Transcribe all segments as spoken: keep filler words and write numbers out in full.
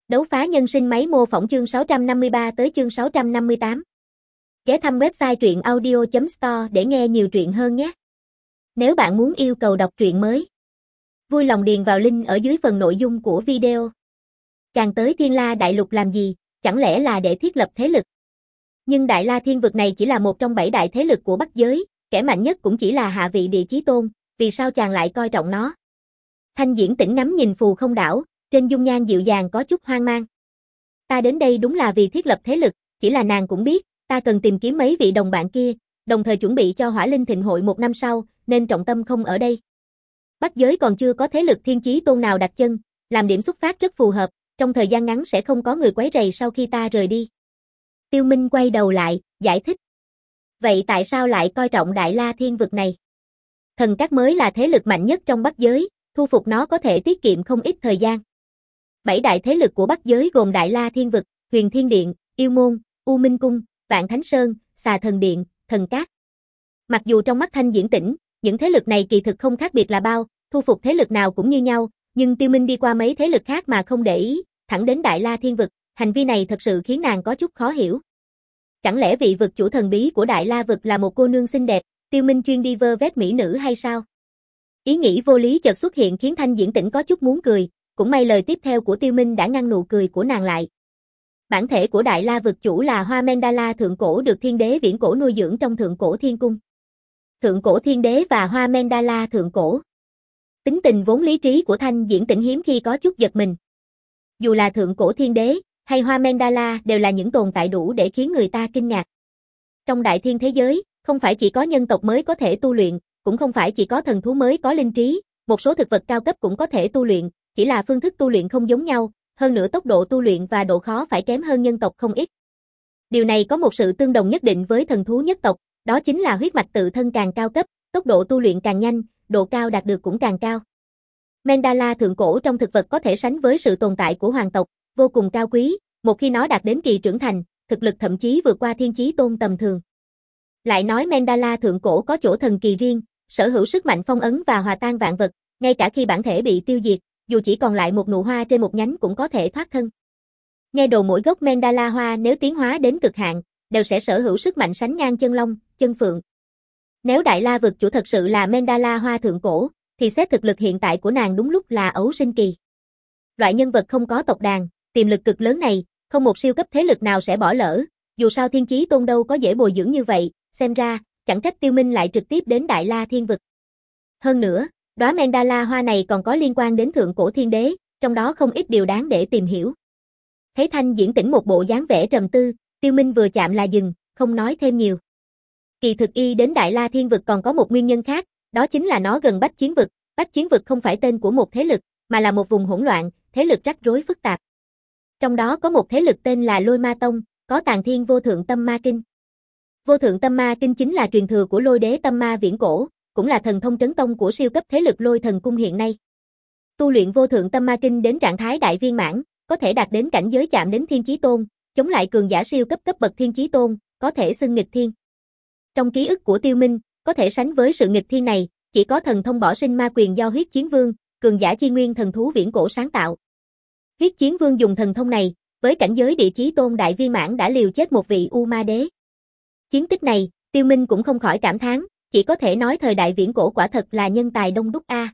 Đấu phá nhân sinh máy mô phỏng chương sáu trăm năm mươi ba tới chương sáu trăm năm mươi tám. Ghé thăm website truyện audio chấm store để nghe nhiều truyện hơn nhé. Nếu bạn muốn yêu cầu đọc truyện mới, vui lòng điền vào link ở dưới phần nội dung của video. Càng tới Thiên La Đại Lục làm gì, chẳng lẽ là để thiết lập thế lực? Nhưng Đại La Thiên Vực này chỉ là một trong bảy đại thế lực của Bắc giới, kẻ mạnh nhất cũng chỉ là hạ vị Địa Chí Tôn, vì sao chàng lại coi trọng nó? Thanh Diễn Tĩnh ngắm nhìn Phù Không đảo, trên dung nhan dịu dàng có chút hoang mang. Ta đến đây đúng là vì thiết lập thế lực, chỉ là nàng cũng biết, ta cần tìm kiếm mấy vị đồng bạn kia, đồng thời chuẩn bị cho Hỏa Linh Thịnh hội một năm sau, nên trọng tâm không ở đây. Bắc giới còn chưa có thế lực Thiên Chí Tôn nào đặt chân, làm điểm xuất phát rất phù hợp, trong thời gian ngắn sẽ không có người quấy rầy sau khi ta rời đi. Tiêu Minh quay đầu lại, giải thích. Vậy tại sao lại coi trọng Đại La Thiên Vực này? Thần Các mới là thế lực mạnh nhất trong Bắc giới, thu phục nó có thể tiết kiệm không ít thời gian. Bảy đại thế lực của Bắc giới gồm Đại La Thiên Vực, Huyền Thiên Điện, Yêu Môn, U Minh Cung, Vạn Thánh Sơn, Xà Thần Điện, Thần Các. Mặc dù trong mắt Thanh Diễn Tĩnh, những thế lực này kỳ thực không khác biệt là bao, thu phục thế lực nào cũng như nhau, nhưng Tiêu Minh đi qua mấy thế lực khác mà không để ý, thẳng đến Đại La Thiên Vực, hành vi này thật sự khiến nàng có chút khó hiểu. Chẳng lẽ vị vực chủ thần bí của Đại La Vực là một cô nương xinh đẹp, Tiêu Minh chuyên đi vơ vét mỹ nữ hay sao? Ý nghĩ vô lý chợt xuất hiện khiến Thanh Diễn Tĩnh có chút muốn cười, cũng may lời tiếp theo của Tiêu Minh đã ngăn nụ cười của nàng lại. Bản thể của Đại La Vực chủ là Hoa Mendala thượng cổ được Thiên Đế viễn cổ nuôi dưỡng trong Thượng Cổ Thiên Cung. Thượng Cổ Thiên Đế và Hoa Mendala thượng cổ. Tính tình vốn lý trí của Thanh Diễn Tĩnh hiếm khi có chút giật mình. Dù là Thượng Cổ Thiên Đế hay Hoa Mendala đều là những tồn tại đủ để khiến người ta kinh ngạc. Trong đại thiên thế giới, không phải chỉ có nhân tộc mới có thể tu luyện, cũng không phải chỉ có thần thú mới có linh trí, một số thực vật cao cấp cũng có thể tu luyện, chỉ là phương thức tu luyện không giống nhau, hơn nữa tốc độ tu luyện và độ khó phải kém hơn nhân tộc không ít. Điều này có một sự tương đồng nhất định với thần thú nhất tộc, đó chính là huyết mạch tự thân càng cao cấp, tốc độ tu luyện càng nhanh, độ cao đạt được cũng càng cao. Mendala thượng cổ trong thực vật có thể sánh với sự tồn tại của hoàng tộc, vô cùng cao quý, một khi nó đạt đến kỳ trưởng thành, thực lực thậm chí vượt qua Thiên Chí Tôn tầm thường. Lại nói Mendala thượng cổ có chỗ thần kỳ riêng, sở hữu sức mạnh phong ấn và hòa tan vạn vật, ngay cả khi bản thể bị tiêu diệt, dù chỉ còn lại một nụ hoa trên một nhánh cũng có thể thoát thân. Nghe đồn mỗi gốc Mendala hoa nếu tiến hóa đến cực hạn, đều sẽ sở hữu sức mạnh sánh ngang chân long, chân phượng. Nếu Đại La Vực chủ thật sự là Mendala hoa thượng cổ, thì xét thực lực hiện tại của nàng đúng lúc là ấu sinh kỳ. Loại nhân vật không có tộc đàn, tiềm lực cực lớn này, không một siêu cấp thế lực nào sẽ bỏ lỡ, dù sao Thiên Chí Tôn đâu có dễ bồi dưỡng như vậy, xem ra, chẳng trách Tiêu Minh lại trực tiếp đến Đại La Thiên Vực. Hơn nữa, đóa Mendala hoa này còn có liên quan đến Thượng Cổ Thiên Đế, trong đó không ít điều đáng để tìm hiểu. Thấy Thanh Diễn Tĩnh một bộ dáng vẻ trầm tư, Tiêu Minh vừa chạm là dừng, không nói thêm nhiều. Kỳ thực y đến Đại La Thiên Vực còn có một nguyên nhân khác, đó chính là nó gần Bách Chiến Vực. Bách Chiến Vực không phải tên của một thế lực, mà là một vùng hỗn loạn, thế lực rắc rối phức tạp. Trong đó có một thế lực tên là Lôi Ma Tông, có Tàng Thiên Vô Thượng Tâm Ma Kinh. Vô Thượng Tâm Ma Kinh chính là truyền thừa của Lôi Đế Tâm Ma viễn cổ, cũng là thần thông trấn tông của siêu cấp thế lực Lôi Thần Cung hiện nay. Tu luyện Vô Thượng Tâm Ma Kinh đến trạng thái đại viên mãn, có thể đạt đến cảnh giới chạm đến Thiên Chí Tôn, chống lại cường giả siêu cấp cấp bậc Thiên Chí Tôn, có thể xưng nghịch thiên. Trong ký ức của Tiêu Minh, có thể sánh với sự nghịch thiên này, chỉ có thần thông bỏ sinh ma quyền do Huyết Chiến Vương, cường giả chi nguyên thần thú viễn cổ sáng tạo. Huyết Chiến Vương dùng thần thông này, với cảnh giới Địa Chí Tôn đại viên mãn đã liều chết một vị U Ma Đế. Chiến tích này, Tiêu Minh cũng không khỏi cảm thán, chỉ có thể nói thời đại viễn cổ quả thật là nhân tài đông đúc a.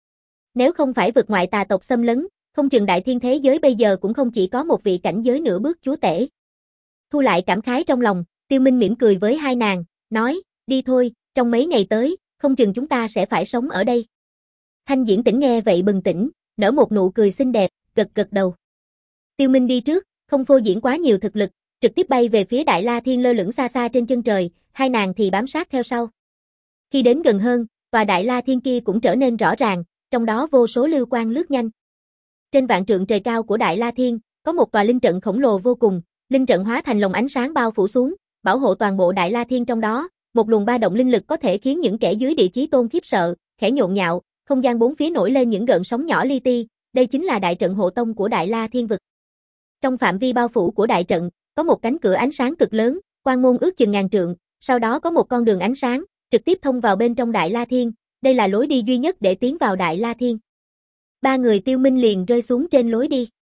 Nếu không phải vực ngoại tà tộc xâm lấn, không chừng đại thiên thế giới bây giờ cũng không chỉ có một vị cảnh giới nửa bước chúa tể. Thu lại cảm khái trong lòng, Tiêu Minh mỉm cười với hai nàng, nói, đi thôi, trong mấy ngày tới, không chừng chúng ta sẽ phải sống ở đây. Thanh Diễn Tĩnh nghe vậy bừng tỉnh, nở một nụ cười xinh đẹp, gật gật đầu. Tiêu Minh đi trước, không phô diễn quá nhiều thực lực, trực tiếp bay về phía Đại La Thiên lơ lửng xa xa trên chân trời, hai nàng thì bám sát theo sau. Khi đến gần hơn, tòa Đại La Thiên kia cũng trở nên rõ ràng, trong đó vô số lưu quang lướt nhanh. Trên vạn trượng trời cao của Đại La Thiên, có một tòa linh trận khổng lồ vô cùng, linh trận hóa thành lồng ánh sáng bao phủ xuống, bảo hộ toàn bộ Đại La Thiên trong đó, một luồng ba động linh lực có thể khiến những kẻ dưới Địa Chí Tôn khiếp sợ, khẽ nhộn nhạo, không gian bốn phía nổi lên những gợn sóng nhỏ li ti, đây chính là đại trận hộ tông của Đại La Thiên Vực. Trong phạm vi bao phủ của đại trận, có một cánh cửa ánh sáng cực lớn, quan môn ước chừng ngàn trượng, sau đó có một con đường ánh sáng, trực tiếp thông vào bên trong Đại La Thiên, đây là lối đi duy nhất để tiến vào Đại La Thiên. Ba người Tiêu Minh liền rơi xuống trên lối đi.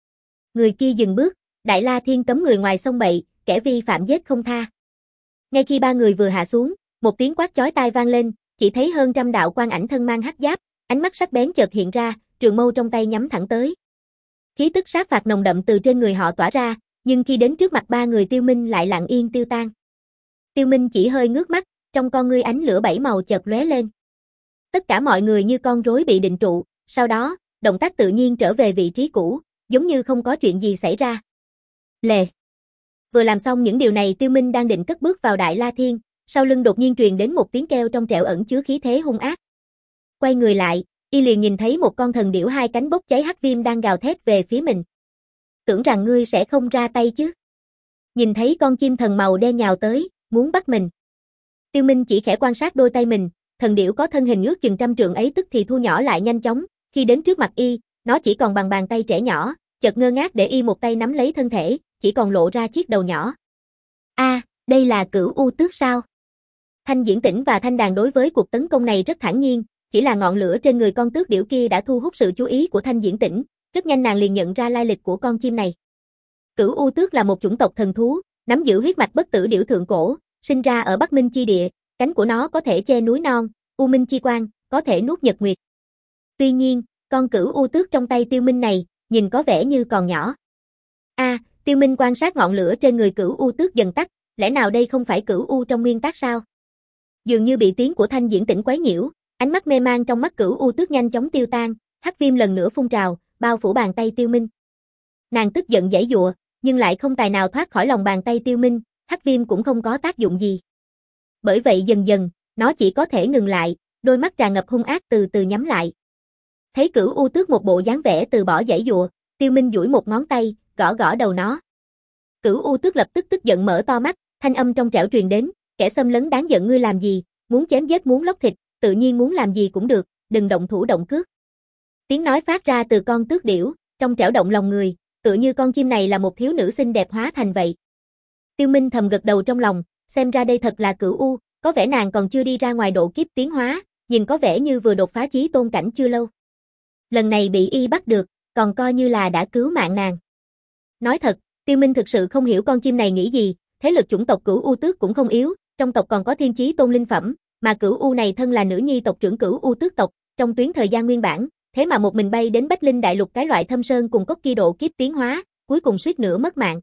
Người kia dừng bước, Đại La Thiên cấm người ngoài xông bậy, kẻ vi phạm giết không tha. Ngay khi ba người vừa hạ xuống, một tiếng quát chói tai vang lên, chỉ thấy hơn trăm đạo quang ảnh thân mang hắc giáp, ánh mắt sắc bén chợt hiện ra, trường mâu trong tay nhắm thẳng tới. Khí tức sát phạt nồng đậm từ trên người họ tỏa ra, nhưng khi đến trước mặt ba người Tiêu Minh lại lặng yên tiêu tan. Tiêu Minh chỉ hơi ngước mắt, trong con ngươi ánh lửa bảy màu chợt lóe lên. Tất cả mọi người như con rối bị định trụ, sau đó, động tác tự nhiên trở về vị trí cũ, giống như không có chuyện gì xảy ra. Lề. Vừa làm xong những điều này, Tiêu Minh đang định cất bước vào Đại La Thiên, sau lưng đột nhiên truyền đến một tiếng kêu trong trẻo ẩn chứa khí thế hung ác. Quay người lại, y liền nhìn thấy một con thần điểu hai cánh bốc cháy hắc viêm đang gào thét về phía mình. Tưởng rằng ngươi sẽ không ra tay chứ? Nhìn thấy con chim thần màu đen nhào tới, muốn bắt mình. Tiêu Minh chỉ khẽ quan sát đôi tay mình, thần điểu có thân hình ước chừng trăm trượng ấy tức thì thu nhỏ lại nhanh chóng, khi đến trước mặt y, nó chỉ còn bằng bàn tay trẻ nhỏ, chợt ngơ ngác để y một tay nắm lấy thân thể, chỉ còn lộ ra chiếc đầu nhỏ. A, à, đây là Cửu U Tước sao? Thanh Diễn Tĩnh và Thanh Đàn đối với cuộc tấn công này rất thản nhiên, chỉ là ngọn lửa trên người con tước điểu kia đã thu hút sự chú ý của Thanh Diễn Tĩnh, rất nhanh nàng liền nhận ra lai lịch của con chim này. Cửu U Tước là một chủng tộc thần thú, nắm giữ huyết mạch bất tử điểu thượng cổ, sinh ra ở Bắc Minh chi địa, cánh của nó có thể che núi non, U Minh chi quang, có thể nuốt nhật nguyệt. Tuy nhiên, con Cửu U Tước trong tay Tiêu Minh này, nhìn có vẻ như còn nhỏ. A, à, Tiêu Minh quan sát ngọn lửa trên người Cửu U Tước dần tắt, lẽ nào đây không phải Cửu U trong nguyên tác sao? Dường như bị tiếng của Thanh Diễn Tĩnh quấy nhiễu, ánh mắt mê mang trong mắt Cửu U Tước nhanh chóng tiêu tan, hắc viêm lần nữa phun trào, bao phủ bàn tay Tiêu Minh. Nàng tức giận giãy giụa, nhưng lại không tài nào thoát khỏi lòng bàn tay Tiêu Minh, hắc viêm cũng không có tác dụng gì. Bởi vậy dần dần, nó chỉ có thể ngừng lại, đôi mắt tràn ngập hung ác từ từ nhắm lại. Thấy Cửu U Tước một bộ dáng vẻ từ bỏ giãy giụa, Tiêu Minh duỗi một ngón tay, gõ gõ đầu nó. Cửu U Tước lập tức tức giận mở to mắt, thanh âm trong trẻo truyền đến, kẻ xâm lấn đáng giận ngươi làm gì, muốn chém giết muốn lóc thịt, tự nhiên muốn làm gì cũng được, đừng động thủ động cước. Tiếng nói phát ra từ con tước điểu, trong trẻo động lòng người, tựa như con chim này là một thiếu nữ xinh đẹp hóa thành vậy. Tiêu Minh thầm gật đầu trong lòng, xem ra đây thật là Cửu U, có vẻ nàng còn chưa đi ra ngoài độ kiếp tiến hóa, nhìn có vẻ như vừa đột phá chí tôn cảnh chưa lâu. Lần này bị y bắt được, còn coi như là đã cứu mạng nàng. Nói thật, Tiêu Minh thực sự không hiểu con chim này nghĩ gì, thế lực chủng tộc Cửu U Tước cũng không yếu, trong tộc còn có thiên chí tôn linh phẩm, mà Cửu U này thân là nữ nhi tộc trưởng Cửu U Tước tộc, trong tuyến thời gian nguyên bản, thế mà một mình bay đến Bách Linh Đại Lục cái loại thâm sơn cùng cốc kia độ kiếp tiến hóa, cuối cùng suýt nữa mất mạng.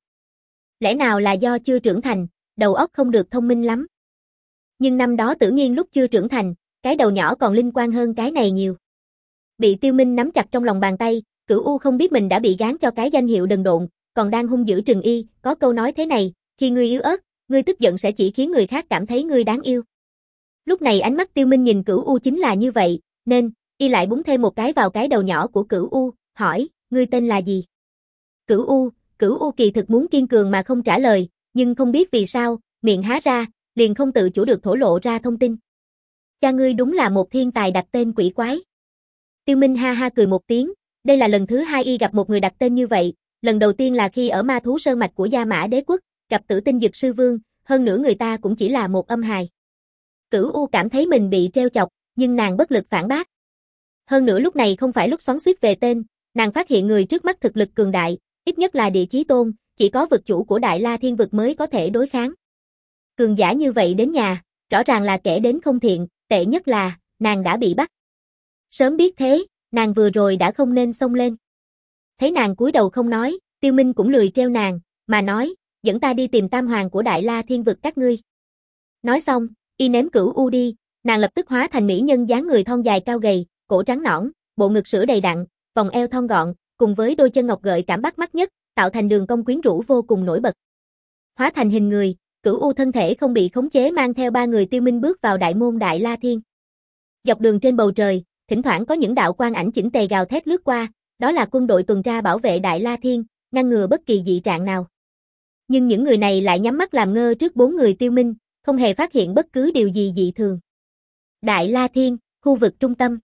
Lẽ nào là do chưa trưởng thành, đầu óc không được thông minh lắm. Nhưng năm đó Tử Nghiên lúc chưa trưởng thành, cái đầu nhỏ còn linh quan hơn cái này nhiều. Bị Tiêu Minh nắm chặt trong lòng bàn tay, Cửu U không biết mình đã bị gán cho cái danh hiệu đần độn, còn đang hung dữ trừng y, có câu nói thế này, khi ngươi yếu ớt, ngươi tức giận sẽ chỉ khiến người khác cảm thấy ngươi đáng yêu. Lúc này ánh mắt Tiêu Minh nhìn Cửu U chính là như vậy, nên, y lại búng thêm một cái vào cái đầu nhỏ của Cửu U, hỏi, ngươi tên là gì? Cửu U, Cửu U kỳ thực muốn kiên cường mà không trả lời, nhưng không biết vì sao, miệng há ra, liền không tự chủ được thổ lộ ra thông tin. Cha ngươi đúng là một thiên tài đặt tên quỷ quái. Tiêu Minh ha ha cười một tiếng, đây là lần thứ hai y gặp một người đặt tên như vậy, lần đầu tiên là khi ở Ma Thú Sơn mạch của Gia Mã Đế quốc, gặp Tử Tinh Dực Sư Vương, hơn nữa người ta cũng chỉ là một âm hài. Cửu U cảm thấy mình bị treo chọc, nhưng nàng bất lực phản bác. Hơn nữa lúc này không phải lúc xoắn xuýt về tên, nàng phát hiện người trước mắt thực lực cường đại, ít nhất là địa chí tôn, chỉ có vực chủ của Đại La Thiên vực mới có thể đối kháng. Cường giả như vậy đến nhà, rõ ràng là kẻ đến không thiện, tệ nhất là, nàng đã bị bắt. Sớm biết thế, nàng vừa rồi đã không nên xông lên. Thấy nàng cúi đầu không nói, Tiêu Minh cũng lười treo nàng, mà nói, dẫn ta đi tìm tam hoàng của Đại La Thiên vực các ngươi. Nói xong, y ném Cửu U đi, nàng lập tức hóa thành mỹ nhân dáng người thon dài cao gầy, cổ trắng nõn, bộ ngực sữa đầy đặn, vòng eo thon gọn, cùng với đôi chân ngọc gợi cảm bắt mắt nhất, tạo thành đường cong quyến rũ vô cùng nổi bật. Hóa thành hình người, Cửu U thân thể không bị khống chế mang theo ba người Tiêu Minh bước vào đại môn Đại La Thiên. Dọc đường trên bầu trời, thỉnh thoảng có những đạo quang ảnh chỉnh tề gào thét lướt qua, đó là quân đội tuần tra bảo vệ Đại La Thiên, ngăn ngừa bất kỳ dị trạng nào. Nhưng những người này lại nhắm mắt làm ngơ trước bốn người Tiêu Minh, không hề phát hiện bất cứ điều gì dị thường. Đại La Thiên, khu vực trung tâm.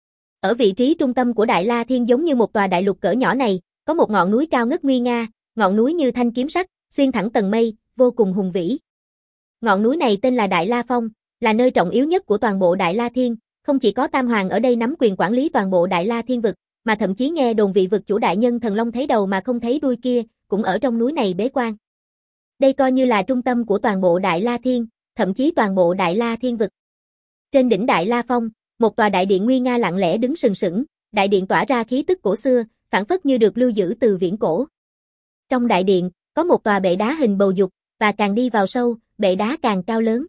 Ở vị trí trung tâm của Đại La Thiên giống như một tòa đại lục cỡ nhỏ này, có một ngọn núi cao ngất nguy nga, ngọn núi như thanh kiếm sắc, xuyên thẳng tầng mây, vô cùng hùng vĩ. Ngọn núi này tên là Đại La Phong, là nơi trọng yếu nhất của toàn bộ Đại La Thiên, không chỉ có Tam Hoàng ở đây nắm quyền quản lý toàn bộ Đại La Thiên vực, mà thậm chí nghe đồn vị vực chủ đại nhân thần long thấy đầu mà không thấy đuôi kia, cũng ở trong núi này bế quan. Đây coi như là trung tâm của toàn bộ Đại La Thiên, thậm chí toàn bộ Đại La Thiên vực. Trên đỉnh Đại La Phong, một tòa đại điện nguy nga lặng lẽ đứng sừng sững, đại điện tỏa ra khí tức cổ xưa, phảng phất như được lưu giữ từ viễn cổ. Trong đại điện, có một tòa bệ đá hình bầu dục, và càng đi vào sâu, bệ đá càng cao lớn.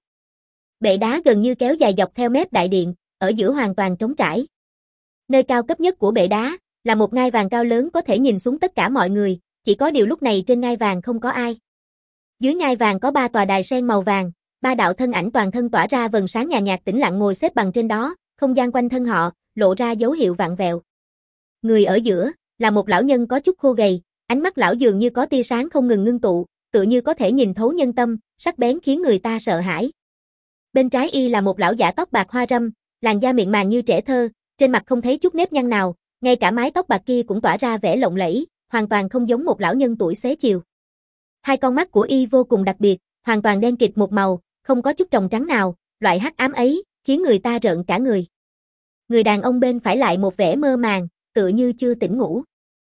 Bệ đá gần như kéo dài dọc theo mép đại điện, ở giữa hoàn toàn trống trải. Nơi cao cấp nhất của bệ đá, là một ngai vàng cao lớn có thể nhìn xuống tất cả mọi người, chỉ có điều lúc này trên ngai vàng không có ai. Dưới ngai vàng có ba tòa đài sen màu vàng, ba đạo thân ảnh toàn thân tỏa ra vầng sáng nhàn nhạt tĩnh lặng ngồi xếp bằng trên đó, không gian quanh thân họ, lộ ra dấu hiệu vặn vẹo. Người ở giữa, là một lão nhân có chút khô gầy, ánh mắt lão dường như có tia sáng không ngừng ngưng tụ, tựa như có thể nhìn thấu nhân tâm, sắc bén khiến người ta sợ hãi. Bên trái y là một lão giả tóc bạc hoa râm, làn da mịn màng như trẻ thơ, trên mặt không thấy chút nếp nhăn nào, ngay cả mái tóc bạc kia cũng tỏa ra vẻ lộng lẫy, hoàn toàn không giống một lão nhân tuổi xế chiều. Hai con mắt của y vô cùng đặc biệt, hoàn toàn đen kịt một màu, không có chút tròng trắng nào, loại hắc ám ấy, khiến người ta rợn cả người. Người đàn ông bên phải lại một vẻ mơ màng, tựa như chưa tỉnh ngủ.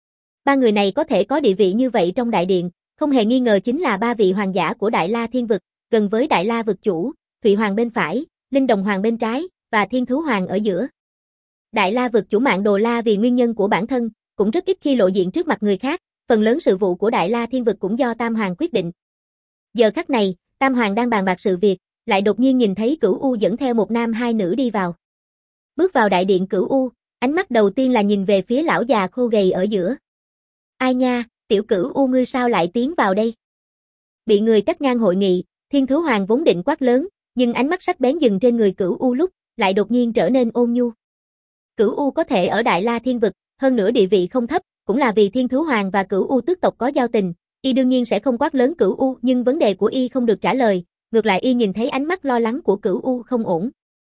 Ba người này có thể có địa vị như vậy trong đại điện, không hề nghi ngờ chính là ba vị hoàng giả của Đại La Thiên vực, gần với Đại La vực chủ, Thụy Hoàng bên phải, Linh Đồng Hoàng bên trái, và Thiên Thú Hoàng ở giữa. Đại La vực chủ Mạn Đồ La vì nguyên nhân của bản thân, cũng rất ít khi lộ diện trước mặt người khác, phần lớn sự vụ của Đại La Thiên vực cũng do Tam Hoàng quyết định. Giờ khắc này, Tam Hoàng đang bàn bạc sự việc, lại đột nhiên nhìn thấy Cửu U dẫn theo một nam hai nữ đi vào. Bước vào đại điện Cửu U, ánh mắt đầu tiên là nhìn về phía lão già khô gầy ở giữa. Ai nha, tiểu Cửu U ngươi sao lại tiến vào đây? Bị người cắt ngang hội nghị, Thiên Thú Hoàng vốn định quát lớn, nhưng ánh mắt sắc bén dừng trên người Cửu U lúc, lại đột nhiên trở nên ôn nhu. Cửu U có thể ở Đại La Thiên vực, hơn nữa địa vị không thấp, cũng là vì Thiên Thú Hoàng và Cửu U tước tộc có giao tình, y đương nhiên sẽ không quát lớn Cửu U, nhưng vấn đề của y không được trả lời, ngược lại y nhìn thấy ánh mắt lo lắng của Cửu U không ổn.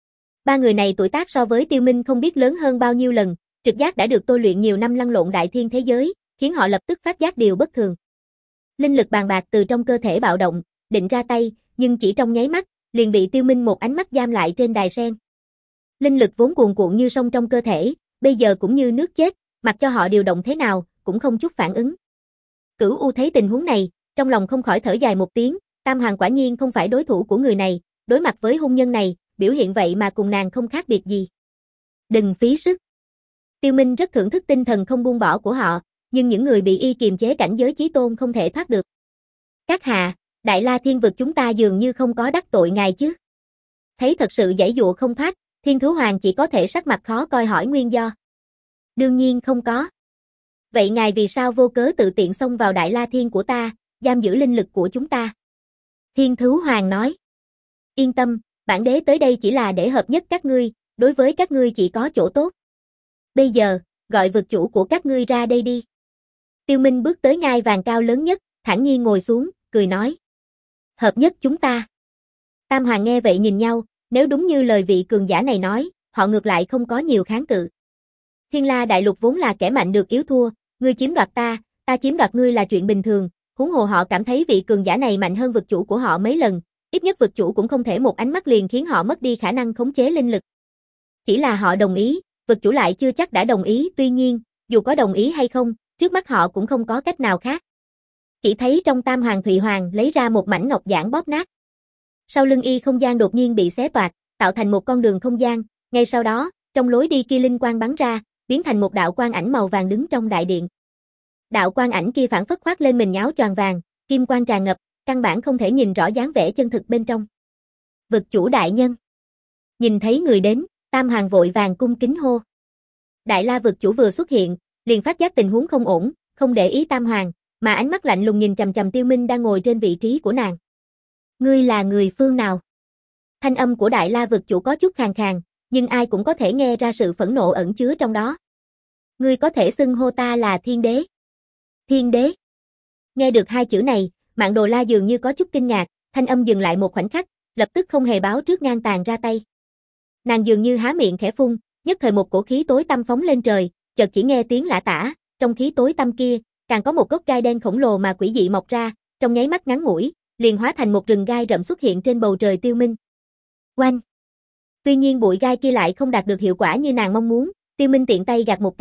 Ba người này tuổi tác so với Tiêu Minh không biết lớn hơn bao nhiêu lần, trực giác đã được tôi luyện nhiều năm lăn lộn đại thiên thế giới, khiến họ lập tức phát giác điều bất thường. Linh lực bàn bạc từ trong cơ thể bạo động, định ra tay, nhưng chỉ trong nháy mắt, liền bị Tiêu Minh một ánh mắt giam lại trên đài sen. Linh lực vốn cuồn cuộn như sông trong cơ thể, bây giờ cũng như nước chết, mặc cho họ điều động thế nào, cũng không chút phản ứng. Cửu U thấy tình huống này, trong lòng không khỏi thở dài một tiếng, Tam Hoàng quả nhiên không phải đối thủ của người này, đối mặt với hung nhân này, biểu hiện vậy mà cùng nàng không khác biệt gì. Đừng phí sức. Tiêu Minh rất thưởng thức tinh thần không buông bỏ của họ, nhưng những người bị y kiềm chế cảnh giới chí tôn không thể thoát được. Các hạ, Đại La Thiên vực chúng ta dường như không có đắc tội ngài chứ. Thấy thật sự giãy dụa không thoát, Thiên Thú Hoàng chỉ có thể sắc mặt khó coi hỏi nguyên do. Đương nhiên không có. Vậy ngài vì sao vô cớ tự tiện xông vào Đại La Thiên của ta, giam giữ linh lực của chúng ta? Thiên Thú Hoàng nói. Yên tâm, bản đế tới đây chỉ là để hợp nhất các ngươi, đối với các ngươi chỉ có chỗ tốt. Bây giờ, gọi vực chủ của các ngươi ra đây đi. Tiêu Minh bước tới ngai vàng cao lớn nhất, thản nhiên ngồi xuống, cười nói. Hợp nhất chúng ta. Tam Hoàng nghe vậy nhìn nhau, nếu đúng như lời vị cường giả này nói, họ ngược lại không có nhiều kháng cự. Thiên La Đại Lục vốn là kẻ mạnh được yếu thua, ngươi chiếm đoạt ta, ta chiếm đoạt ngươi là chuyện bình thường, huống hồ họ cảm thấy vị cường giả này mạnh hơn vực chủ của họ mấy lần, ít nhất vực chủ cũng không thể một ánh mắt liền khiến họ mất đi khả năng khống chế linh lực. Chỉ là họ đồng ý, vực chủ lại chưa chắc đã đồng ý, tuy nhiên, dù có đồng ý hay không, trước mắt họ cũng không có cách nào khác. Chỉ thấy trong Tam Hoàng Thụy Hoàng lấy ra một mảnh ngọc giản bóp nát. Sau lưng y không gian đột nhiên bị xé toạc, tạo thành một con đường không gian, ngay sau đó, trong lối đi kia linh quang bắn ra, biến thành một đạo quang ảnh màu vàng đứng trong đại điện. Đạo quang ảnh kia phản phất khoác lên mình áo choàng vàng, kim quang tràn ngập, căn bản không thể nhìn rõ dáng vẻ chân thực bên trong. Vực chủ đại nhân. Nhìn thấy người đến, Tam Hoàng vội vàng cung kính hô. Đại La vực chủ vừa xuất hiện, liền phát giác tình huống không ổn, không để ý Tam Hoàng, mà ánh mắt lạnh lùng nhìn chằm chằm Tiêu Minh đang ngồi trên vị trí của nàng. Ngươi là người phương nào? Thanh âm của Đại La vực chủ có chút khàn khàn, nhưng ai cũng có thể nghe ra sự phẫn nộ ẩn chứa trong đó. Ngươi có thể xưng hô ta là Thiên Đế. Thiên Đế. Nghe được hai chữ này, Mạn Đồ La dường như có chút kinh ngạc, thanh âm dừng lại một khoảnh khắc, lập tức không hề báo trước ngang tàn ra tay. Nàng dường như há miệng khẽ phun, nhất thời một cổ khí tối tăm phóng lên trời, chợt chỉ nghe tiếng lả tả, trong khí tối tăm kia, càng có một gốc gai đen khổng lồ mà quỷ dị mọc ra, trong nháy mắt ngắn ngủi, liền hóa thành một rừng gai rậm xuất hiện trên bầu trời Tiêu Minh. Oanh! Tuy nhiên bụi gai kia lại không đạt được hiệu quả như nàng mong muốn, Tiêu Minh tiện tay gạt một cái,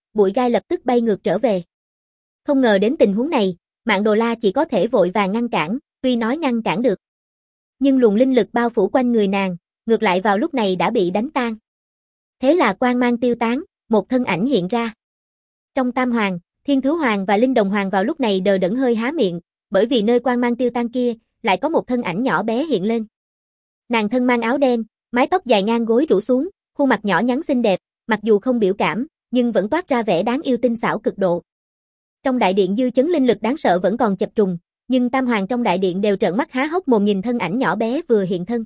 bụi gai lập tức bay ngược trở về. Không ngờ đến tình huống này, Mạn Đồ La chỉ có thể vội vàng ngăn cản, tuy nói ngăn cản được. Nhưng luồng linh lực bao phủ quanh người nàng, ngược lại vào lúc này đã bị đánh tan. Thế là quang mang tiêu tán, một thân ảnh hiện ra. Trong Tam Hoàng, Thiên Thú Hoàng và Linh Đồng Hoàng vào lúc này đờ đẫn hơi há miệng, bởi vì nơi quang mang tiêu tan kia, lại có một thân ảnh nhỏ bé hiện lên. Nàng thân mang áo đen, mái tóc dài ngang gối rủ xuống, khuôn mặt nhỏ nhắn xinh đẹp, mặc dù không biểu cảm, nhưng vẫn toát ra vẻ đáng yêu tinh xảo cực độ. Trong đại điện dư chấn linh lực đáng sợ vẫn còn chập trùng, nhưng Tam Hoàng trong đại điện đều trợn mắt há hốc mồm nhìn thân ảnh nhỏ bé vừa hiện thân.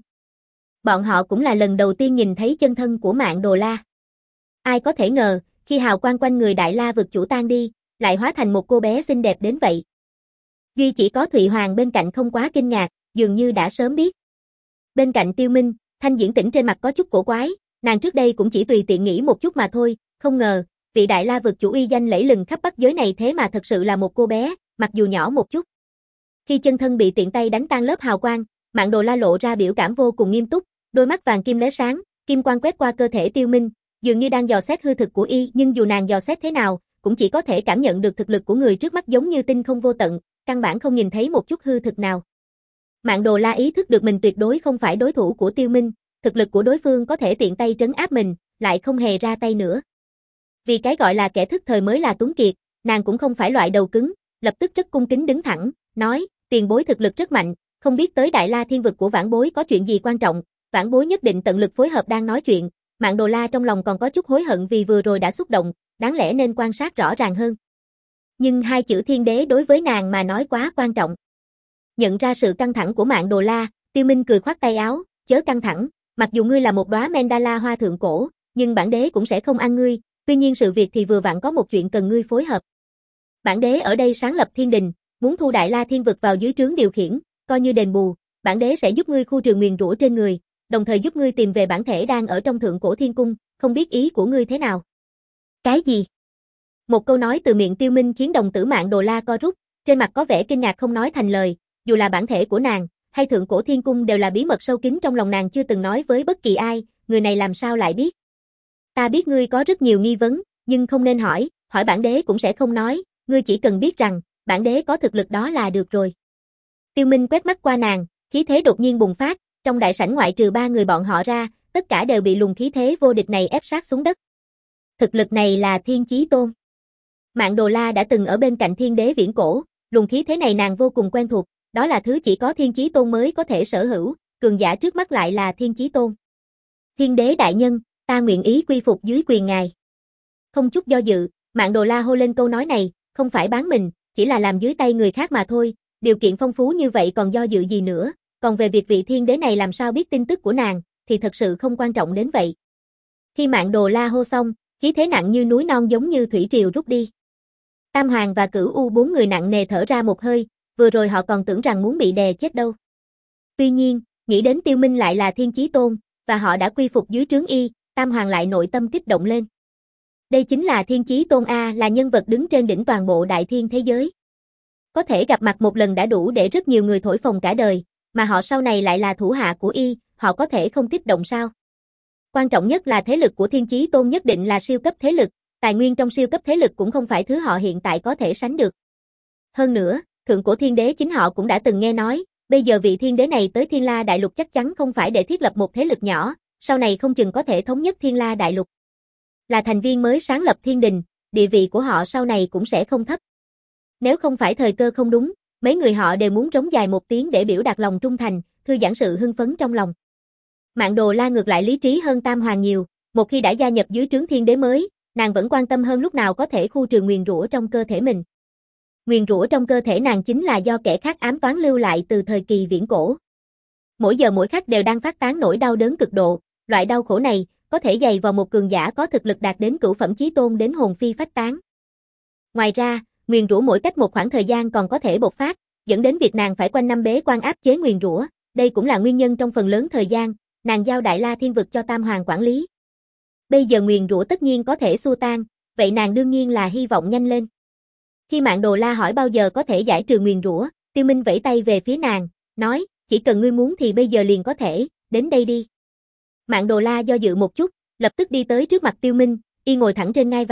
Bọn họ cũng là lần đầu tiên nhìn thấy chân thân của Mạn Đồ La. Ai có thể ngờ, khi hào quang quanh người Đại La vực chủ tan đi, lại hóa thành một cô bé xinh đẹp đến vậy. Duy chỉ có Thụy Hoàng bên cạnh không quá kinh ngạc, dường như đã sớm biết. Bên cạnh Tiêu Minh, Thanh Diễn Tĩnh trên mặt có chút cổ quái, nàng trước đây cũng chỉ tùy tiện nghĩ một chút mà thôi, không ngờ, vị Đại La vực chủ uy danh lẫy lừng khắp Bắc giới này thế mà thật sự là một cô bé, mặc dù nhỏ một chút. Khi chân thân bị tiện tay đánh tan lớp hào quang, Mạn Đồ La lộ ra biểu cảm vô cùng nghiêm túc, đôi mắt vàng kim lóe sáng, kim quang quét qua cơ thể Tiêu Minh, dường như đang dò xét hư thực của y, nhưng dù nàng dò xét thế nào, cũng chỉ có thể cảm nhận được thực lực của người trước mắt giống như tinh không vô tận, căn bản không nhìn thấy một chút hư thực nào. Mạn Đồ La ý thức được mình tuyệt đối không phải đối thủ của Tiêu Minh, thực lực của đối phương có thể tiện tay trấn áp mình, lại không hề ra tay nữa. Vì cái gọi là kẻ thức thời mới là tuấn kiệt, nàng cũng không phải loại đầu cứng, lập tức rất cung kính đứng thẳng, nói, tiền bối thực lực rất mạnh, không biết tới Đại La Thiên vực của vãn bối có chuyện gì quan trọng, vãn bối nhất định tận lực phối hợp. Đang nói chuyện, Mạn Đồ La trong lòng còn có chút hối hận vì vừa rồi đã xúc động, đáng lẽ nên quan sát rõ ràng hơn. Nhưng hai chữ thiên đế đối với nàng mà nói quá quan trọng. Nhận ra sự căng thẳng của Mạn Đồ La, Tiêu Minh cười khoát tay áo, chớ căng thẳng, mặc dù ngươi là một đóa Mandala hoa thượng cổ, nhưng bản đế cũng sẽ không ăn ngươi, tuy nhiên sự việc thì vừa vặn có một chuyện cần ngươi phối hợp. Bản đế ở đây sáng lập thiên đình, muốn thu Đại La Thiên vực vào dưới trướng điều khiển, coi như đền bù, bản đế sẽ giúp ngươi khu trừ nguyền rủa trên người, đồng thời giúp ngươi tìm về bản thể đang ở trong thượng cổ thiên cung, không biết ý của ngươi thế nào? Cái gì? Một câu nói từ miệng Tiêu Minh khiến đồng tử Mạn Đồ La co rút, trên mặt có vẻ kinh ngạc không nói thành lời, dù là bản thể của nàng, hay thượng cổ thiên cung đều là bí mật sâu kín trong lòng nàng chưa từng nói với bất kỳ ai, người này làm sao lại biết? Ta biết ngươi có rất nhiều nghi vấn, nhưng không nên hỏi, hỏi bản đế cũng sẽ không nói, ngươi chỉ cần biết rằng, bản đế có thực lực đó là được rồi. Tiêu Minh quét mắt qua nàng, khí thế đột nhiên bùng phát, trong đại sảnh ngoại trừ ba người bọn họ ra, tất cả đều bị luồng khí thế vô địch này ép sát xuống đất. Thực lực này là Thiên Chí Tôn. Mạn Đồ La đã từng ở bên cạnh Thiên Đế viễn cổ, luồng khí thế này nàng vô cùng quen thuộc, đó là thứ chỉ có Thiên Chí Tôn mới có thể sở hữu, cường giả trước mắt lại là Thiên Chí Tôn. Thiên Đế đại nhân, ta nguyện ý quy phục dưới quyền ngài. Không chút do dự, Mạn Đồ La hô lên câu nói này, không phải bán mình, chỉ là làm dưới tay người khác mà thôi, điều kiện phong phú như vậy còn do dự gì nữa, còn về việc vị Thiên Đế này làm sao biết tin tức của nàng, thì thật sự không quan trọng đến vậy. Khi Mạn Đồ La hô xong, khí thế nặng như núi non giống như thủy triều rút đi. Tam Hoàng và Cửu U bốn người nặng nề thở ra một hơi, vừa rồi họ còn tưởng rằng muốn bị đè chết đâu. Tuy nhiên, nghĩ đến Tiêu Minh lại là Thiên Chí Tôn, và họ đã quy phục dưới trướng y, Tam Hoàng lại nội tâm kích động lên. Đây chính là Thiên Chí Tôn A, là nhân vật đứng trên đỉnh toàn bộ đại thiên thế giới. Có thể gặp mặt một lần đã đủ để rất nhiều người thổi phồng cả đời, mà họ sau này lại là thủ hạ của y, họ có thể không kích động sao? Quan trọng nhất là thế lực của Thiên Chí Tôn nhất định là siêu cấp thế lực, tài nguyên trong siêu cấp thế lực cũng không phải thứ họ hiện tại có thể sánh được. Hơn nữa, thượng cổ thiên đế chính họ cũng đã từng nghe nói, bây giờ vị thiên đế này tới Thiên La Đại Lục chắc chắn không phải để thiết lập một thế lực nhỏ, sau này không chừng có thể thống nhất Thiên La Đại Lục. Là thành viên mới sáng lập thiên đình, địa vị của họ sau này cũng sẽ không thấp. Nếu không phải thời cơ không đúng, mấy người họ đều muốn trống dài một tiếng để biểu đạt lòng trung thành, thư giãn sự hưng phấn trong lòng. Mạn Đồ La ngược lại lý trí hơn Tam Hoàng nhiều, một khi đã gia nhập dưới trướng thiên đế mới, nàng vẫn quan tâm hơn lúc nào có thể khu trừ nguyền rủa trong cơ thể mình. Nguyền rủa trong cơ thể nàng chính là do kẻ khác ám toán lưu lại từ thời kỳ viễn cổ. Mỗi giờ mỗi khắc đều đang phát tán nỗi đau đớn cực độ, loại đau khổ này có thể dày vào một cường giả có thực lực đạt đến cửu phẩm chí tôn đến hồn phi phách tán. Ngoài ra, nguyền rủa mỗi cách một khoảng thời gian còn có thể bộc phát, dẫn đến việc nàng phải quanh năm bế quan áp chế nguyền rủa, đây cũng là nguyên nhân trong phần lớn thời gian, nàng giao Đại La Thiên vực cho Tam Hoàng quản lý. Bây giờ nguyền rủa tất nhiên có thể xua tan, vậy nàng đương nhiên là hy vọng nhanh lên. Khi Mạn Đồ La hỏi bao giờ có thể giải trừ nguyền rủa, Tiêu Minh vẫy tay về phía nàng, nói, chỉ cần ngươi muốn thì bây giờ liền có thể, đến đây đi. Mạn Đồ La do dự một chút, lập tức đi tới trước mặt Tiêu Minh, y ngồi thẳng trên ngai vàng,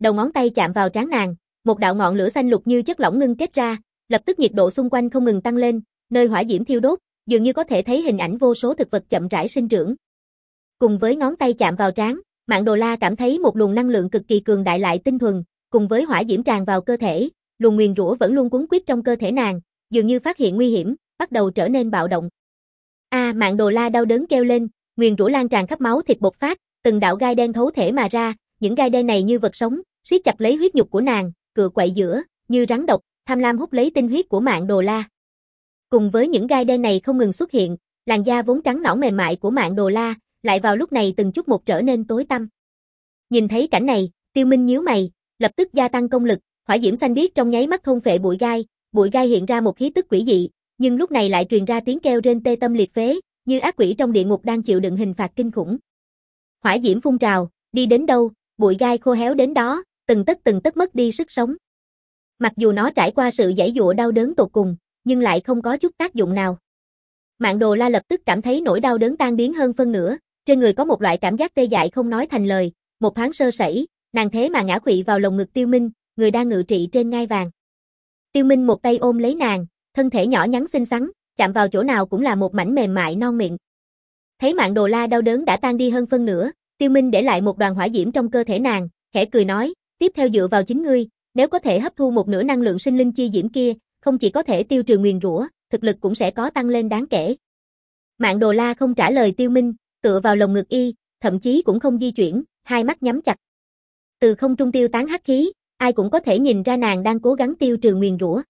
đầu ngón tay chạm vào trán nàng, một đạo ngọn lửa xanh lục như chất lỏng ngưng kết ra, lập tức nhiệt độ xung quanh không ngừng tăng lên, nơi hỏa diễm thiêu đốt, dường như có thể thấy hình ảnh vô số thực vật chậm rãi sinh trưởng. Cùng với ngón tay chạm vào trán, Mạn Đồ La cảm thấy một luồng năng lượng cực kỳ cường đại lại tinh thuần, cùng với hỏa diễm tràn vào cơ thể, luồng nguyền rủa vẫn luôn quấn quýt trong cơ thể nàng, dường như phát hiện nguy hiểm, bắt đầu trở nên bạo động. A, à, Mạn Đồ La đau đớn kêu lên, nguyền rủa lan tràn khắp máu thịt bộc phát, từng đạo gai đen thấu thể mà ra, những gai đen này như vật sống, siết chặt lấy huyết nhục của nàng, cựa quậy giữa, như rắn độc, tham lam hút lấy tinh huyết của Mạn Đồ La. Cùng với những gai đen này không ngừng xuất hiện, làn da vốn trắng nõn mềm mại của Mạn Đồ La, lại vào lúc này từng chút một trở nên tối tăm. Nhìn thấy cảnh này, Tiêu Minh nhíu mày, lập tức gia tăng công lực, hỏa diễm xanh biếc trong nháy mắt thôn phệ bụi gai, bụi gai hiện ra một khí tức quỷ dị, nhưng lúc này lại truyền ra tiếng kêu rên tê tâm liệt phế, như ác quỷ trong địa ngục đang chịu đựng hình phạt kinh khủng. Hỏa diễm phun trào, đi đến đâu, bụi gai khô héo đến đó, từng tấc từng tấc mất đi sức sống. Mặc dù nó trải qua sự giãy giụa đau đớn tột cùng, nhưng lại không có chút tác dụng nào. Mạn Đồ La lập tức cảm thấy nỗi đau đớn tan biến hơn phân nửa, trên người có một loại cảm giác tê dại không nói thành lời, một thoáng sơ sẩy, nàng thế mà ngã khuỵu vào lồng ngực Tiêu Minh, người đang ngự trị trên ngai vàng. Tiêu Minh một tay ôm lấy nàng, thân thể nhỏ nhắn xinh xắn, chạm vào chỗ nào cũng là một mảnh mềm mại non mịn. Thấy Mạn Đồ La đau đớn đã tan đi hơn phân nửa, Tiêu Minh để lại một đoàn hỏa diễm trong cơ thể nàng, khẽ cười nói, tiếp theo dựa vào chính ngươi, nếu có thể hấp thu một nửa năng lượng sinh linh chi diễm kia, không chỉ có thể tiêu trừ nguyền rủa, thực lực cũng sẽ có tăng lên đáng kể. Mạn Đồ La không trả lời Tiêu Minh, tựa vào lồng ngực y, thậm chí cũng không di chuyển, hai mắt nhắm chặt. Từ không trung tiêu tán hắc khí, ai cũng có thể nhìn ra nàng đang cố gắng tiêu trừ nguyền rủa.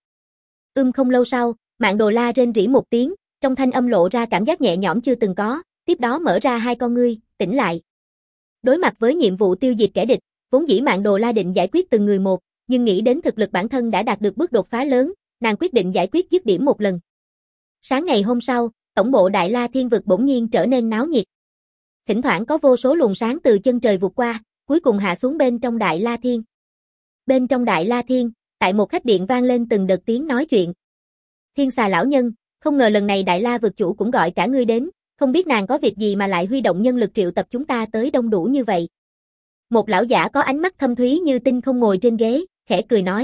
Ưm không lâu sau, Mạn Đồ La rên rỉ một tiếng, trong thanh âm lộ ra cảm giác nhẹ nhõm chưa từng có, tiếp đó mở ra hai con ngươi, tỉnh lại. Đối mặt với nhiệm vụ tiêu diệt kẻ địch, vốn dĩ Mạn Đồ La định giải quyết từng người một, nhưng nghĩ đến thực lực bản thân đã đạt được bước đột phá lớn, nàng quyết định giải quyết dứt điểm một lần. Sáng ngày hôm sau, tổng bộ Đại La Thiên Vực bỗng nhiên trở nên náo nhiệt. Thỉnh thoảng có vô số luồng sáng từ chân trời vụt qua, cuối cùng hạ xuống bên trong Đại La Thiên. Bên trong Đại La Thiên, tại một khách điện vang lên từng đợt tiếng nói chuyện. Thiên Xà lão nhân, không ngờ lần này Đại La vực chủ cũng gọi cả ngươi đến, không biết nàng có việc gì mà lại huy động nhân lực triệu tập chúng ta tới đông đủ như vậy. Một lão giả có ánh mắt thâm thúy như tinh không ngồi trên ghế, khẽ cười nói.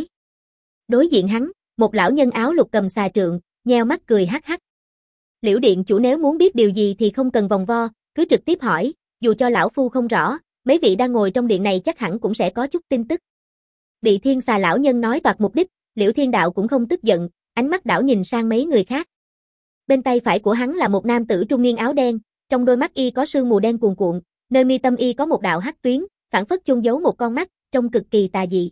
Đối diện hắn, một lão nhân áo lục cầm xà trượng, nheo mắt cười hắc hắc. Liễu điện chủ nếu muốn biết điều gì thì không cần vòng vo, cứ trực tiếp hỏi, dù cho lão phu không rõ, mấy vị đang ngồi trong điện này chắc hẳn cũng sẽ có chút tin tức. Bị Thiên Xà lão nhân nói toạc mục đích, Liễu Thiên Đạo cũng không tức giận, ánh mắt đảo nhìn sang mấy người khác. Bên tay phải của hắn là một nam tử trung niên áo đen, trong đôi mắt y có sương mù đen cuồn cuộn, nơi mi tâm y có một đạo hắc tuyến, phảng phất chôn giấu một con mắt, trông cực kỳ tà dị.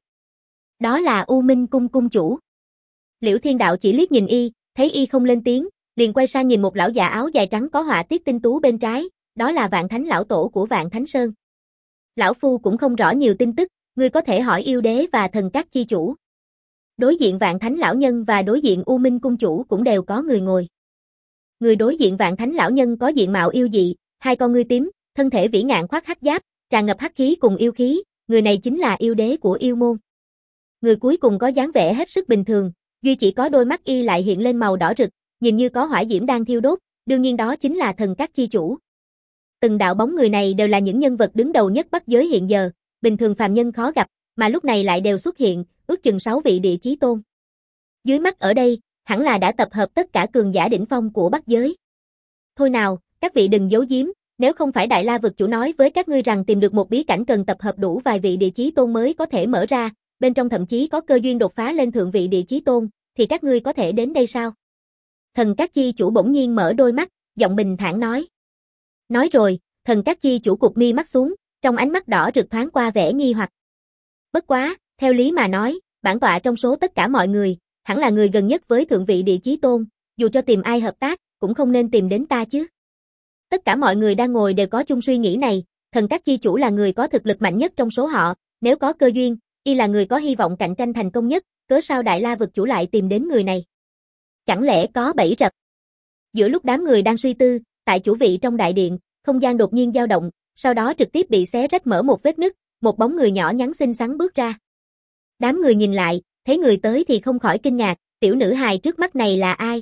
Đó là U Minh cung cung chủ. Liễu Thiên Đạo chỉ liếc nhìn y, thấy y không lên tiếng, liền quay sang nhìn một lão già áo dài trắng có họa tiết tinh tú bên trái, đó là Vạn Thánh lão tổ của Vạn Thánh Sơn. Lão phu cũng không rõ nhiều tin tức, ngươi có thể hỏi yêu đế và thần các chi chủ. Đối diện Vạn Thánh lão nhân và đối diện U Minh cung chủ cũng đều có người ngồi. Người đối diện Vạn Thánh lão nhân có diện mạo yêu dị, hai con ngươi tím, thân thể vĩ ngạn khoác hắc giáp, tràn ngập hắc khí cùng yêu khí, người này chính là yêu đế của yêu môn. Người cuối cùng có dáng vẻ hết sức bình thường, duy chỉ có đôi mắt y lại hiện lên màu đỏ rực, nhìn như có hỏa diễm đang thiêu đốt, đương nhiên đó chính là thần các chi chủ. Từng đạo bóng người này đều là những nhân vật đứng đầu nhất Bắc giới hiện giờ, bình thường phàm nhân khó gặp, mà lúc này lại đều xuất hiện, ước chừng sáu vị địa chí tôn. Dưới mắt ở đây, hẳn là đã tập hợp tất cả cường giả đỉnh phong của Bắc giới. Thôi nào, các vị đừng giấu giếm, nếu không phải Đại La vực chủ nói với các ngươi rằng tìm được một bí cảnh cần tập hợp đủ vài vị địa chí tôn mới có thể mở ra, bên trong thậm chí có cơ duyên đột phá lên thượng vị địa chí tôn, thì các ngươi có thể đến đây sao? Thần các chi chủ bỗng nhiên mở đôi mắt, giọng bình thản nói. Nói rồi, thần các chi chủ cụp mi mắt xuống, trong ánh mắt đỏ rực thoáng qua vẻ nghi hoặc. Bất quá, theo lý mà nói, bản tọa trong số tất cả mọi người, hẳn là người gần nhất với thượng vị địa chí tôn, dù cho tìm ai hợp tác, cũng không nên tìm đến ta chứ. Tất cả mọi người đang ngồi đều có chung suy nghĩ này, thần các chi chủ là người có thực lực mạnh nhất trong số họ, nếu có cơ duyên, y là người có hy vọng cạnh tranh thành công nhất, cớ sao Đại La vực chủ lại tìm đến người này? Chẳng lẽ có bẫy rập? Giữa lúc đám người đang suy tư, tại chủ vị trong đại điện, không gian đột nhiên dao động, sau đó trực tiếp bị xé rách mở một vết nứt, một bóng người nhỏ nhắn xinh xắn bước ra. Đám người nhìn lại, thấy người tới thì không khỏi kinh ngạc, tiểu nữ hài trước mắt này là ai?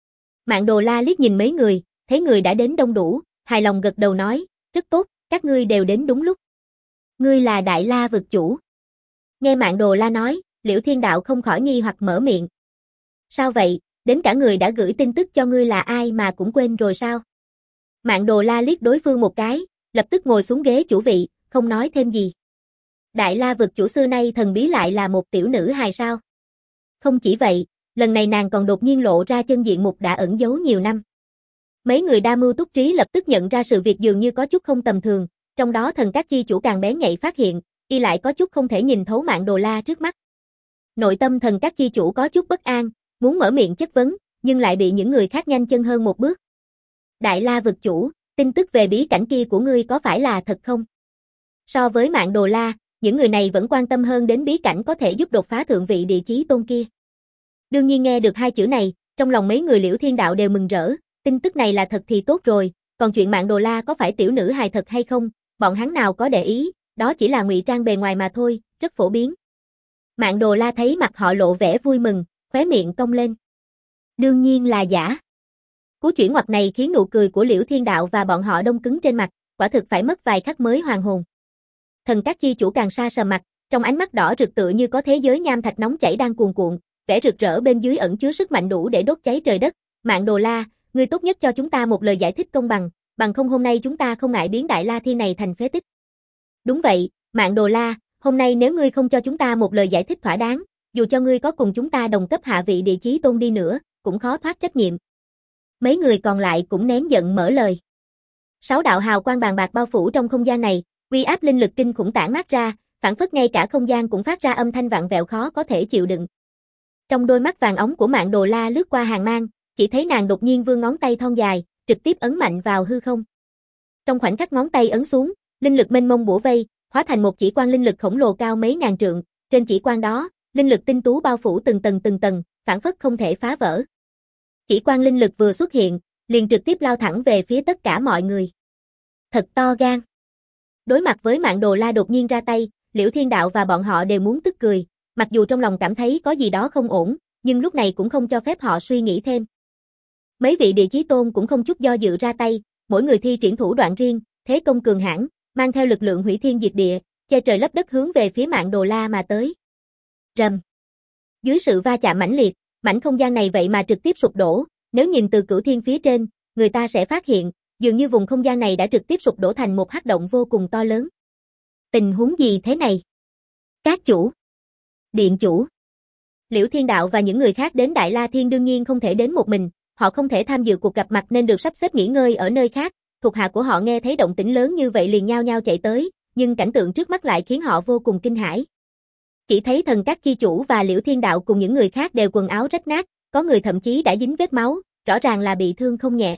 Mạn Đồ La liếc nhìn mấy người, thấy người đã đến đông đủ, hài lòng gật đầu nói, rất tốt, các ngươi đều đến đúng lúc. Ngươi là Đại La vực chủ. Nghe Mạn Đồ La nói, Liễu Thiên Đạo không khỏi nghi hoặc mở miệng. Sao vậy, đến cả người đã gửi tin tức cho ngươi là ai mà cũng quên rồi sao? Mạn Đồ La liếc đối phương một cái, lập tức ngồi xuống ghế chủ vị, không nói thêm gì. Đại La vực chủ xưa nay thần bí lại là một tiểu nữ hài sao? Không chỉ vậy, lần này nàng còn đột nhiên lộ ra chân diện mục đã ẩn giấu nhiều năm. Mấy người đa mưu túc trí lập tức nhận ra sự việc dường như có chút không tầm thường, trong đó thần các chi chủ càng bén nhạy phát hiện, y lại có chút không thể nhìn thấu Mạn Đồ La trước mắt. Nội tâm thần các chi chủ có chút bất an, muốn mở miệng chất vấn, nhưng lại bị những người khác nhanh chân hơn một bước. Đại La vực chủ, tin tức về bí cảnh kia của ngươi có phải là thật không? So với Mạn Đồ La, những người này vẫn quan tâm hơn đến bí cảnh có thể giúp đột phá thượng vị địa chí tôn kia. Đương nhiên nghe được hai chữ này, trong lòng mấy người Liễu Thiên Đạo đều mừng rỡ, tin tức này là thật thì tốt rồi, còn chuyện Mạn Đồ La có phải tiểu nữ hài thật hay không, bọn hắn nào có để ý, đó chỉ là ngụy trang bề ngoài mà thôi, rất phổ biến. Mạn Đồ La thấy mặt họ lộ vẻ vui mừng, khóe miệng cong lên. Đương nhiên là giả. Cú chuyển ngoặt này khiến nụ cười của Liễu Thiên Đạo và bọn họ đông cứng trên mặt, quả thực phải mất vài khắc mới hoàn hồn. Thần các chi chủ càng sa sầm mặt, trong ánh mắt đỏ rực tựa như có thế giới nham thạch nóng chảy đang cuồn cuộn, vẻ rực rỡ bên dưới ẩn chứa sức mạnh đủ để đốt cháy trời đất. Mạn Đồ La, ngươi tốt nhất cho chúng ta một lời giải thích công bằng, bằng không hôm nay chúng ta không ngại biến Đại La Thiên này thành phế tích. Đúng vậy, Mạn Đồ La, hôm nay nếu ngươi không cho chúng ta một lời giải thích thỏa đáng, dù cho ngươi có cùng chúng ta đồng cấp hạ vị địa chí tôn đi nữa, cũng khó thoát trách nhiệm. Mấy người còn lại cũng nén giận mở lời. Sáu đạo hào quang bàn bạc bao phủ trong không gian này, uy áp linh lực kinh khủng tản mát ra, phảng phất ngay cả không gian cũng phát ra âm thanh vặn vẹo khó có thể chịu đựng. Trong đôi mắt vàng óng của Mạn Đồ La lướt qua hàng mang, chỉ thấy nàng đột nhiên vươn ngón tay thon dài, trực tiếp ấn mạnh vào hư không. Trong khoảnh khắc ngón tay ấn xuống, linh lực mênh mông bủa vây, hóa thành một chỉ quang linh lực khổng lồ cao mấy ngàn trượng, trên chỉ quang đó, linh lực tinh tú bao phủ từng tầng từng tầng, phảng phất không thể phá vỡ. Chỉ quang linh lực vừa xuất hiện, liền trực tiếp lao thẳng về phía tất cả mọi người. Thật to gan. Đối mặt với Mạn Đồ La đột nhiên ra tay, Liễu Thiên Đạo và bọn họ đều muốn tức cười, mặc dù trong lòng cảm thấy có gì đó không ổn, nhưng lúc này cũng không cho phép họ suy nghĩ thêm. Mấy vị địa chí tôn cũng không chút do dự ra tay, mỗi người thi triển thủ đoạn riêng, thế công cường hãn, mang theo lực lượng hủy thiên diệt địa, che trời lấp đất hướng về phía Mạn Đồ La mà tới. Rầm. Dưới sự va chạm mãnh liệt, mảnh không gian này vậy mà trực tiếp sụp đổ, nếu nhìn từ cửu thiên phía trên, người ta sẽ phát hiện, dường như vùng không gian này đã trực tiếp sụp đổ thành một hắc động vô cùng to lớn. Tình huống gì thế này? Các chủ, điện chủ, Liễu Thiên Đạo và những người khác đến Đại La Thiên đương nhiên không thể đến một mình, họ không thể tham dự cuộc gặp mặt nên được sắp xếp nghỉ ngơi ở nơi khác. Thuộc hạ của họ nghe thấy động tĩnh lớn như vậy liền nhao nhao chạy tới, nhưng cảnh tượng trước mắt lại khiến họ vô cùng kinh hãi. Chỉ thấy thần các chi chủ và Liễu Thiên Đạo cùng những người khác đều quần áo rách nát, có người thậm chí đã dính vết máu, rõ ràng là bị thương không nhẹ.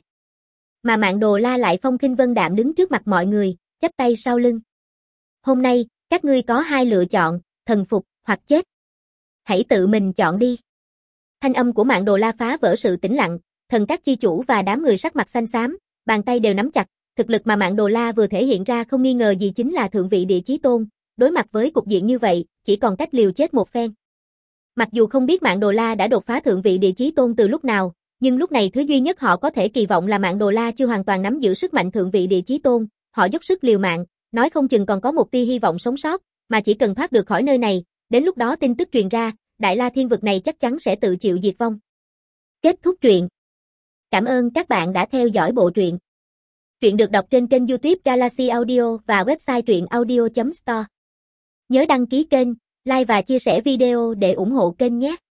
Mà Mạn Đồ La lại phong khinh vân đạm đứng trước mặt mọi người, chắp tay sau lưng. Hôm nay, các ngươi có hai lựa chọn, thần phục hoặc chết. Hãy tự mình chọn đi. Thanh âm của Mạn Đồ La phá vỡ sự tĩnh lặng, thần các chi chủ và đám người sắc mặt xanh xám, bàn tay đều nắm chặt, thực lực mà Mạn Đồ La vừa thể hiện ra không nghi ngờ gì chính là thượng vị địa chí tôn, đối mặt với cục diện như vậy, chỉ còn cách liều chết một phen. Mặc dù không biết Mạn Đồ La đã đột phá thượng vị địa chí tôn từ lúc nào, nhưng lúc này thứ duy nhất họ có thể kỳ vọng là Mạn Đồ La chưa hoàn toàn nắm giữ sức mạnh thượng vị địa chí tôn, họ dốc sức liều mạng, nói không chừng còn có một tia hy vọng sống sót, mà chỉ cần thoát được khỏi nơi này, đến lúc đó tin tức truyền ra, Đại La Thiên vực này chắc chắn sẽ tự chịu diệt vong. Kết thúc truyện. Cảm ơn các bạn đã theo dõi bộ truyện. Truyện được đọc trên kênh YouTube Galaxy Audio và website truyện audio chấm store. Nhớ đăng ký kênh, like và chia sẻ video để ủng hộ kênh nhé.